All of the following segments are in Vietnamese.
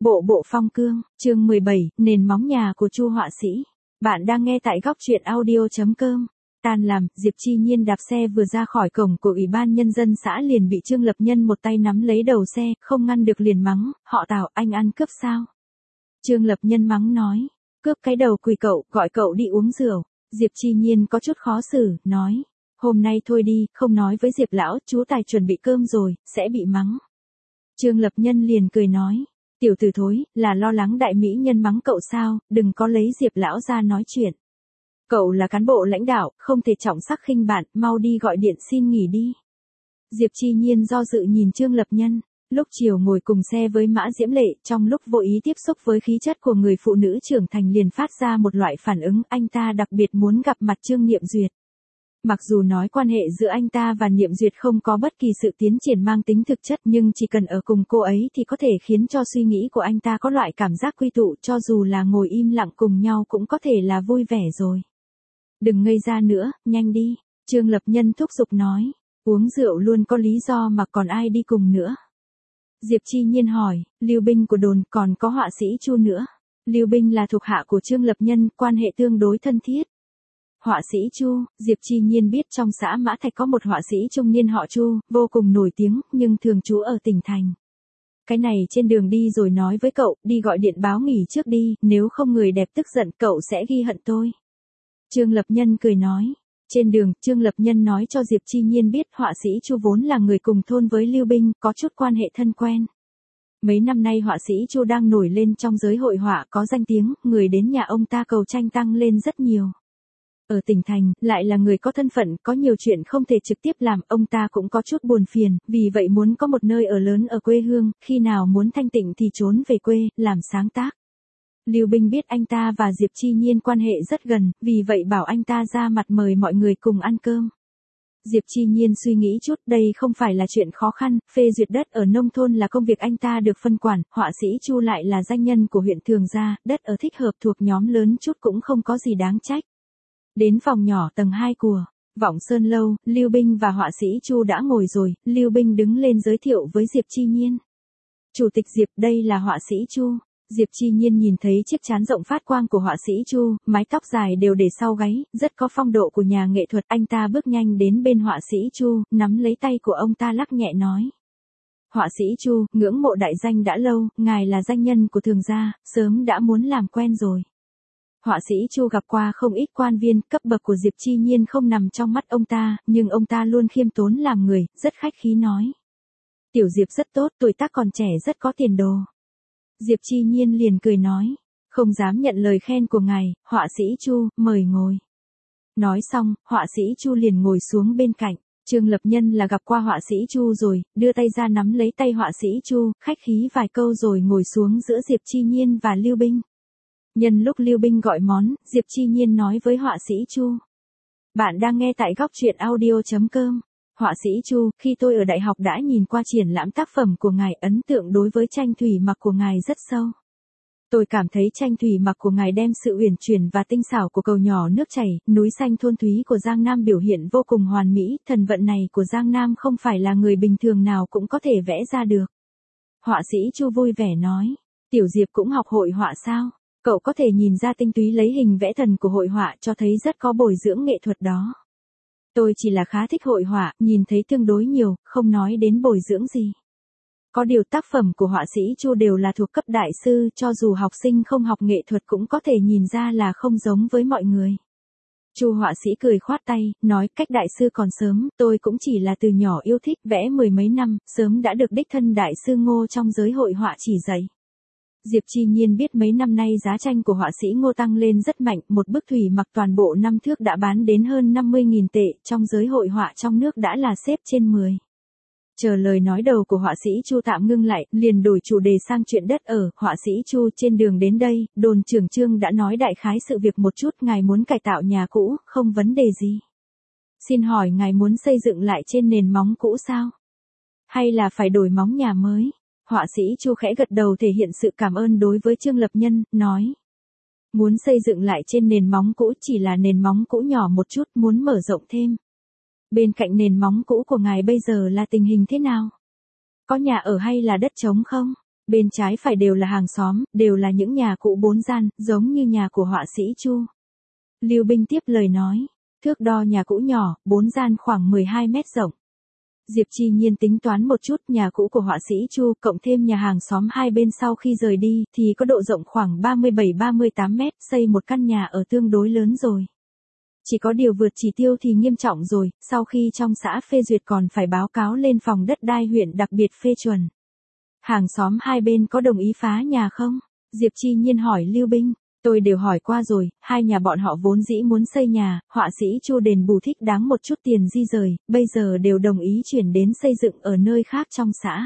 Bộ bộ phong cương, chương 17, nền móng nhà của Chu họa sĩ. Bạn đang nghe tại góc truyện audio.com. Tan làm, Diệp Chi Nhiên đạp xe vừa ra khỏi cổng của Ủy ban Nhân dân xã liền bị Trương Lập Nhân một tay nắm lấy đầu xe, không ngăn được liền mắng, họ Tào, anh ăn cướp sao? Trương Lập Nhân mắng nói, cướp cái đầu quỳ cậu, gọi cậu đi uống rượu. Diệp Chi Nhiên có chút khó xử, nói, hôm nay thôi đi, không nói với Diệp lão, chú Tài chuẩn bị cơm rồi, sẽ bị mắng. Trương Lập Nhân liền cười nói, tiểu tử thối, là lo lắng đại mỹ nhân mắng cậu sao, đừng có lấy Diệp lão ra nói chuyện. Cậu là cán bộ lãnh đạo, không thể trọng sắc khinh bạn, mau đi gọi điện xin nghỉ đi. Diệp Chi Nhiên do dự nhìn Trương Lập Nhân, lúc chiều ngồi cùng xe với Mã Diễm Lệ, trong lúc vô ý tiếp xúc với khí chất của người phụ nữ trưởng thành liền phát ra một loại phản ứng, anh ta đặc biệt muốn gặp mặt Trương Niệm Duyệt. Mặc dù nói quan hệ giữa anh ta và Niệm Duyệt không có bất kỳ sự tiến triển mang tính thực chất nhưng chỉ cần ở cùng cô ấy thì có thể khiến cho suy nghĩ của anh ta có loại cảm giác quy tụ, cho dù là ngồi im lặng cùng nhau cũng có thể là vui vẻ rồi. Đừng ngây ra nữa, nhanh đi, Trương Lập Nhân thúc giục nói, uống rượu luôn có lý do mà còn ai đi cùng nữa. Diệp Chi Nhiên hỏi, Lưu Binh của đồn còn có họa sĩ Chu nữa. Lưu Binh là thuộc hạ của Trương Lập Nhân, quan hệ tương đối thân thiết. Họa sĩ Chu, Diệp Chi Nhiên biết trong xã Mã Thạch có một họa sĩ trung niên họ Chu, vô cùng nổi tiếng, nhưng thường trú ở tỉnh thành. Cái này trên đường đi rồi nói với cậu, đi gọi điện báo nghỉ trước đi, nếu không người đẹp tức giận cậu sẽ ghi hận tôi. Trương Lập Nhân cười nói. Trên đường, Trương Lập Nhân nói cho Diệp Chi Nhiên biết họa sĩ Chu vốn là người cùng thôn với Lưu Binh, có chút quan hệ thân quen. Mấy năm nay họa sĩ Chu đang nổi lên trong giới hội họa có danh tiếng, người đến nhà ông ta cầu tranh tăng lên rất nhiều. Ở tỉnh thành, lại là người có thân phận, có nhiều chuyện không thể trực tiếp làm, ông ta cũng có chút buồn phiền, vì vậy muốn có một nơi ở lớn ở quê hương, khi nào muốn thanh tịnh thì trốn về quê, làm sáng tác. Lưu Binh biết anh ta và Diệp Chi Nhiên quan hệ rất gần, vì vậy bảo anh ta ra mặt mời mọi người cùng ăn cơm. Diệp Chi Nhiên suy nghĩ chút, đây không phải là chuyện khó khăn, phê duyệt đất ở nông thôn là công việc anh ta được phân quản, họa sĩ Chu lại là danh nhân của huyện Thường Gia, đất ở thích hợp thuộc nhóm lớn chút cũng không có gì đáng trách. Đến phòng nhỏ tầng 2 của Vọng Sơn Lâu, Lưu Binh và họa sĩ Chu đã ngồi rồi, Lưu Binh đứng lên giới thiệu với Diệp Chi Nhiên. Chủ tịch Diệp, đây là họa sĩ Chu. Diệp Chi Nhiên nhìn thấy chiếc trán rộng phát quang của họa sĩ Chu, mái tóc dài đều để sau gáy, rất có phong độ của nhà nghệ thuật. Anh ta bước nhanh đến bên họa sĩ Chu, nắm lấy tay của ông ta lắc nhẹ nói. Họa sĩ Chu, ngưỡng mộ đại danh đã lâu, ngài là danh nhân của Thường Gia, sớm đã muốn làm quen rồi. Họa sĩ Chu gặp qua không ít quan viên, cấp bậc của Diệp Chi Nhiên không nằm trong mắt ông ta, nhưng ông ta luôn khiêm tốn làm người, rất khách khí nói. Tiểu Diệp rất tốt, tuổi tác còn trẻ rất có tiền đồ. Diệp Chi Nhiên liền cười nói, không dám nhận lời khen của ngài, họa sĩ Chu, mời ngồi. Nói xong, họa sĩ Chu liền ngồi xuống bên cạnh. Trương Lập Nhân là gặp qua họa sĩ Chu rồi, đưa tay ra nắm lấy tay họa sĩ Chu, khách khí vài câu rồi ngồi xuống giữa Diệp Chi Nhiên và Lưu Binh. Nhân lúc Lưu Binh gọi món, Diệp Chi Nhiên nói với họa sĩ Chu. Bạn đang nghe tại góc truyện audio.com. Họa sĩ Chu, khi tôi ở đại học đã nhìn qua triển lãm tác phẩm của ngài, ấn tượng đối với tranh thủy mặc của ngài rất sâu. Tôi cảm thấy tranh thủy mặc của ngài đem sự uyển chuyển và tinh xảo của cầu nhỏ nước chảy, núi xanh thôn thúy của Giang Nam biểu hiện vô cùng hoàn mỹ, thần vận này của Giang Nam không phải là người bình thường nào cũng có thể vẽ ra được. Họa sĩ Chu vui vẻ nói, Tiểu Diệp cũng học hội họa sao? Cậu có thể nhìn ra tinh túy lấy hình vẽ thần của hội họa cho thấy rất có bồi dưỡng nghệ thuật đó. Tôi chỉ là khá thích hội họa, nhìn thấy tương đối nhiều, không nói đến bồi dưỡng gì. Có điều tác phẩm của họa sĩ Chu đều là thuộc cấp đại sư, cho dù học sinh không học nghệ thuật cũng có thể nhìn ra là không giống với mọi người. Chu họa sĩ cười khoát tay, nói cách đại sư còn sớm, tôi cũng chỉ là từ nhỏ yêu thích vẽ mười mấy năm, sớm đã được đích thân đại sư Ngô trong giới hội họa chỉ dạy. Diệp Chi Nhiên biết mấy năm nay giá tranh của họa sĩ Ngô tăng lên rất mạnh, một bức thủy mặc toàn bộ 5 thước đã bán đến hơn 50.000 tệ, trong giới hội họa trong nước đã là xếp trên 10. Chờ lời nói đầu của họa sĩ Chu tạm ngưng lại, liền đổi chủ đề sang chuyện đất ở. Họa sĩ Chu, trên đường đến đây, đồn trưởng Trương đã nói đại khái sự việc một chút, ngài muốn cải tạo nhà cũ, không vấn đề gì. Xin hỏi ngài muốn xây dựng lại trên nền móng cũ sao? Hay là phải đổi móng nhà mới? Họa sĩ Chu khẽ gật đầu thể hiện sự cảm ơn đối với Trương Lập Nhân, nói. Muốn xây dựng lại trên nền móng cũ, chỉ là nền móng cũ nhỏ một chút, muốn mở rộng thêm. Bên cạnh nền móng cũ của ngài bây giờ là tình hình thế nào? Có nhà ở hay là đất trống không? Bên trái phải đều là hàng xóm, đều là những nhà cũ 4 gian, giống như nhà của họa sĩ Chu. Lưu Binh tiếp lời nói, thước đo nhà cũ nhỏ, 4 gian khoảng 12 mét rộng. Diệp Chi Nhiên tính toán một chút, nhà cũ của họa sĩ Chu cộng thêm nhà hàng xóm hai bên sau khi rời đi thì có độ rộng khoảng 37-38 mét, xây một căn nhà ở tương đối lớn rồi. Chỉ có điều vượt chỉ tiêu thì nghiêm trọng rồi, sau khi trong xã phê duyệt còn phải báo cáo lên phòng đất đai huyện đặc biệt phê chuẩn. Hàng xóm hai bên có đồng ý phá nhà không? Diệp Chi Nhiên hỏi Lưu Binh. Tôi đều hỏi qua rồi, hai nhà bọn họ vốn dĩ muốn xây nhà, họa sĩ Chu đền bù thích đáng một chút tiền di rời, bây giờ đều đồng ý chuyển đến xây dựng ở nơi khác trong xã.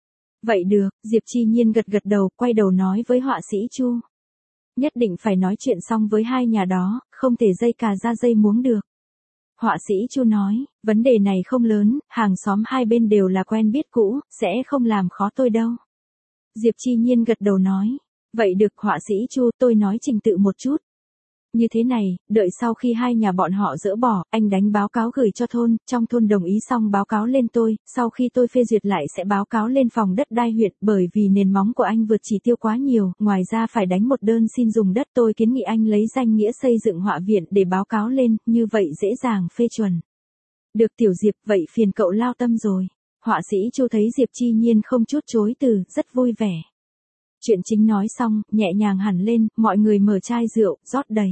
Vậy được, Diệp Chi Nhiên gật gật đầu, quay đầu nói với họa sĩ Chu. Nhất định phải nói chuyện xong với hai nhà đó, không thể dây cà ra dây muống được. Họa sĩ Chu nói, vấn đề này không lớn, hàng xóm hai bên đều là quen biết cũ, sẽ không làm khó tôi đâu. Diệp Chi Nhiên gật đầu nói. Vậy được họa sĩ Chu, tôi nói trình tự một chút. Như thế này, đợi sau khi hai nhà bọn họ dỡ bỏ, anh đánh báo cáo gửi cho thôn, trong thôn đồng ý xong báo cáo lên tôi, sau khi tôi phê duyệt lại sẽ báo cáo lên phòng đất đai huyện, bởi vì nền móng của anh vượt chỉ tiêu quá nhiều, ngoài ra phải đánh một đơn xin dùng đất, tôi kiến nghị anh lấy danh nghĩa xây dựng họa viện để báo cáo lên, như vậy dễ dàng phê chuẩn. Được Tiểu Diệp, vậy phiền cậu lao tâm rồi. Họa sĩ Chu thấy Diệp Chi Nhiên không chút chối từ, rất vui vẻ. Chuyện chính nói xong, nhẹ nhàng hẳn lên, mọi người mở chai rượu, rót đầy.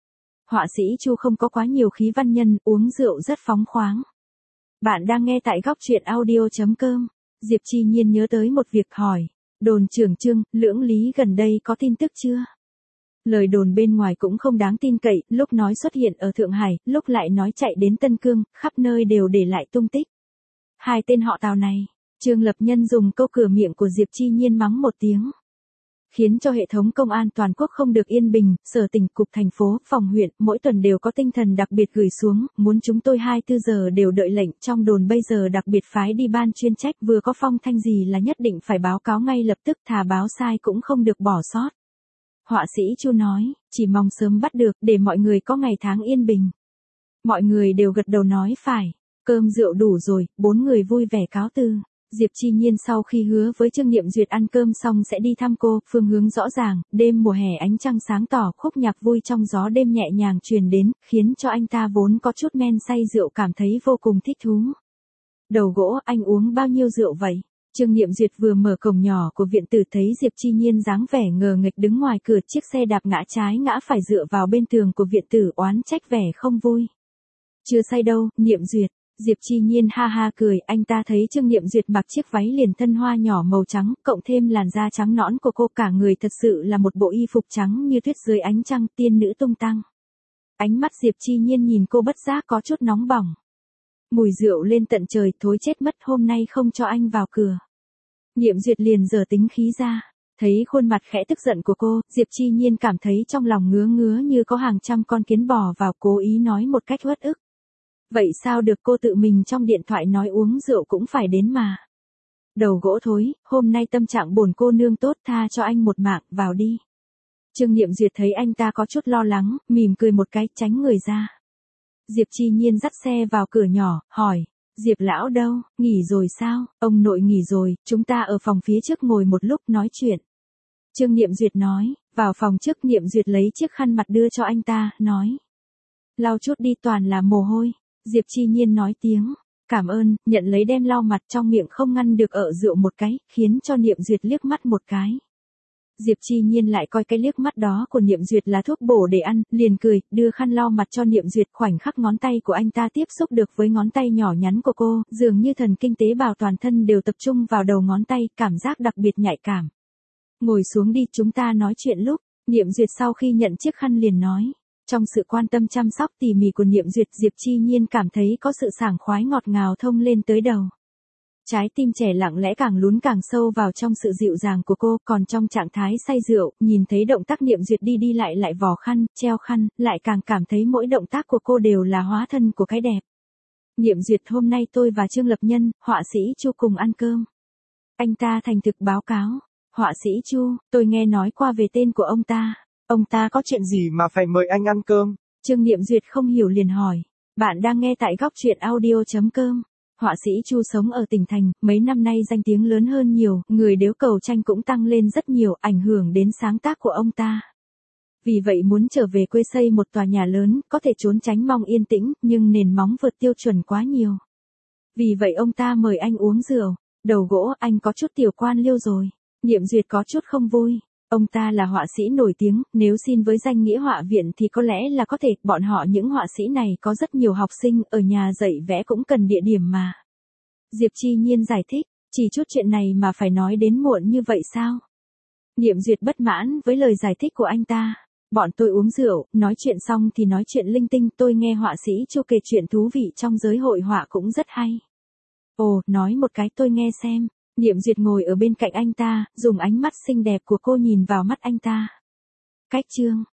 Họa sĩ Chu không có quá nhiều khí văn nhân, uống rượu rất phóng khoáng. Bạn đang nghe tại góc truyện audio.com. Diệp Chi Nhiên nhớ tới một việc hỏi. Đồn trưởng Trương, Lưỡng Lý gần đây có tin tức chưa? Lời đồn bên ngoài cũng không đáng tin cậy, lúc nói xuất hiện ở Thượng Hải, lúc lại nói chạy đến Tân Cương, khắp nơi đều để lại tung tích. Hai tên họ Tào này, Trương Lập Nhân dùng câu cửa miệng của Diệp Chi Nhiên mắng một tiếng. Khiến cho hệ thống công an toàn quốc không được yên bình, sở tỉnh, cục thành phố, phòng huyện, mỗi tuần đều có tinh thần đặc biệt gửi xuống, muốn chúng tôi 24 giờ đều đợi lệnh, trong đồn bây giờ đặc biệt phái đi ban chuyên trách, vừa có phong thanh gì là nhất định phải báo cáo ngay lập tức, thà báo sai cũng không được bỏ sót. Họa sĩ Chu nói, chỉ mong sớm bắt được, để mọi người có ngày tháng yên bình. Mọi người đều gật đầu nói phải, cơm rượu đủ rồi, 4 người vui vẻ cáo từ. Diệp Chi Nhiên sau khi hứa với Trương Niệm Duyệt ăn cơm xong sẽ đi thăm cô, phương hướng rõ ràng, đêm mùa hè ánh trăng sáng tỏ, khúc nhạc vui trong gió đêm nhẹ nhàng truyền đến, khiến cho anh ta vốn có chút men say rượu cảm thấy vô cùng thích thú. Đầu gỗ, anh uống bao nhiêu rượu vậy? Trương Niệm Duyệt vừa mở cổng nhỏ của viện tử thấy Diệp Chi Nhiên dáng vẻ ngờ nghệch đứng ngoài cửa, chiếc xe đạp ngã trái ngã phải dựa vào bên tường của viện tử, oán trách vẻ không vui. Chưa say đâu, Niệm Duyệt. Diệp Chi Nhiên ha ha cười, anh ta thấy Trương Niệm Duyệt mặc chiếc váy liền thân hoa nhỏ màu trắng, cộng thêm làn da trắng nõn của cô, cả người thật sự là một bộ y phục trắng như tuyết dưới ánh trăng, tiên nữ tung tăng. Ánh mắt Diệp Chi Nhiên nhìn cô bất giác có chút nóng bỏng. Mùi rượu lên tận trời, thối chết mất, hôm nay không cho anh vào cửa. Niệm Duyệt liền giở tính khí ra, thấy khuôn mặt khẽ tức giận của cô, Diệp Chi Nhiên cảm thấy trong lòng ngứa ngứa như có hàng trăm con kiến bò vào, cố ý nói một cách uất ức. Vậy sao được, cô tự mình trong điện thoại nói uống rượu cũng phải đến mà. Đầu gỗ thối, hôm nay tâm trạng bổn cô nương tốt, tha cho anh một mạng, vào đi. Trương Niệm Duyệt thấy anh ta có chút lo lắng, mỉm cười một cái, tránh người ra. Diệp Chi Nhiên dắt xe vào cửa nhỏ, hỏi, Diệp lão đâu, nghỉ rồi sao? Ông nội nghỉ rồi, chúng ta ở phòng phía trước ngồi một lúc nói chuyện. Trương Niệm Duyệt nói, vào phòng trước. Niệm Duyệt lấy chiếc khăn mặt đưa cho anh ta, nói. Lau chút đi, toàn là mồ hôi. Diệp Chi Nhiên nói tiếng, cảm ơn, nhận lấy đem lau mặt, trong miệng không ngăn được ợ rượu một cái, khiến cho Niệm Duyệt liếc mắt một cái. Diệp Chi Nhiên lại coi cái liếc mắt đó của Niệm Duyệt là thuốc bổ để ăn, liền cười, đưa khăn lau mặt cho Niệm Duyệt, khoảnh khắc ngón tay của anh ta tiếp xúc được với ngón tay nhỏ nhắn của cô, dường như thần kinh tế bào toàn thân đều tập trung vào đầu ngón tay, cảm giác đặc biệt nhạy cảm. Ngồi xuống đi, chúng ta nói chuyện lúc. Niệm Duyệt sau khi nhận chiếc khăn liền nói. Trong sự quan tâm chăm sóc tỉ mỉ của Niệm Duyệt, Diệp Chi Nhiên cảm thấy có sự sảng khoái ngọt ngào thông lên tới đầu. Trái tim trẻ lặng lẽ càng lún càng sâu vào trong sự dịu dàng của cô, còn trong trạng thái say rượu, nhìn thấy động tác Niệm Duyệt đi đi lại vò khăn, treo khăn, lại càng cảm thấy mỗi động tác của cô đều là hóa thân của cái đẹp. Niệm Duyệt, hôm nay tôi và Trương Lập Nhân, họa sĩ Chu cùng ăn cơm. Anh ta thành thực báo cáo. Họa sĩ Chu, tôi nghe nói qua về tên của ông ta. Ông ta có chuyện gì mà phải mời anh ăn cơm? Trương Niệm Duyệt không hiểu liền hỏi. Bạn đang nghe tại góc truyện audio.com. Họa sĩ Chu sống ở tỉnh thành, mấy năm nay danh tiếng lớn hơn nhiều, người đếu cầu tranh cũng tăng lên rất nhiều, ảnh hưởng đến sáng tác của ông ta. Vì vậy muốn trở về quê xây một tòa nhà lớn, có thể trốn tránh mong yên tĩnh, nhưng nền móng vượt tiêu chuẩn quá nhiều. Vì vậy ông ta mời anh uống rượu. Đầu gỗ, anh có chút tiểu quan liêu rồi. Niệm Duyệt có chút không vui. Ông ta là họa sĩ nổi tiếng, nếu xin với danh nghĩa họa viện thì có lẽ là có thể, bọn họ những họa sĩ này có rất nhiều học sinh, ở nhà dạy vẽ cũng cần địa điểm mà. Diệp Chi Nhiên giải thích, chỉ chút chuyện này mà phải nói đến muộn như vậy sao? Niệm Duyệt bất mãn với lời giải thích của anh ta. Bọn tôi uống rượu, nói chuyện xong thì nói chuyện linh tinh, tôi nghe họa sĩ Chu kể chuyện thú vị trong giới hội họa cũng rất hay. Ồ, nói một cái tôi nghe xem. Niệm Duyệt ngồi ở bên cạnh anh ta, dùng ánh mắt xinh đẹp của cô nhìn vào mắt anh ta. Cách chương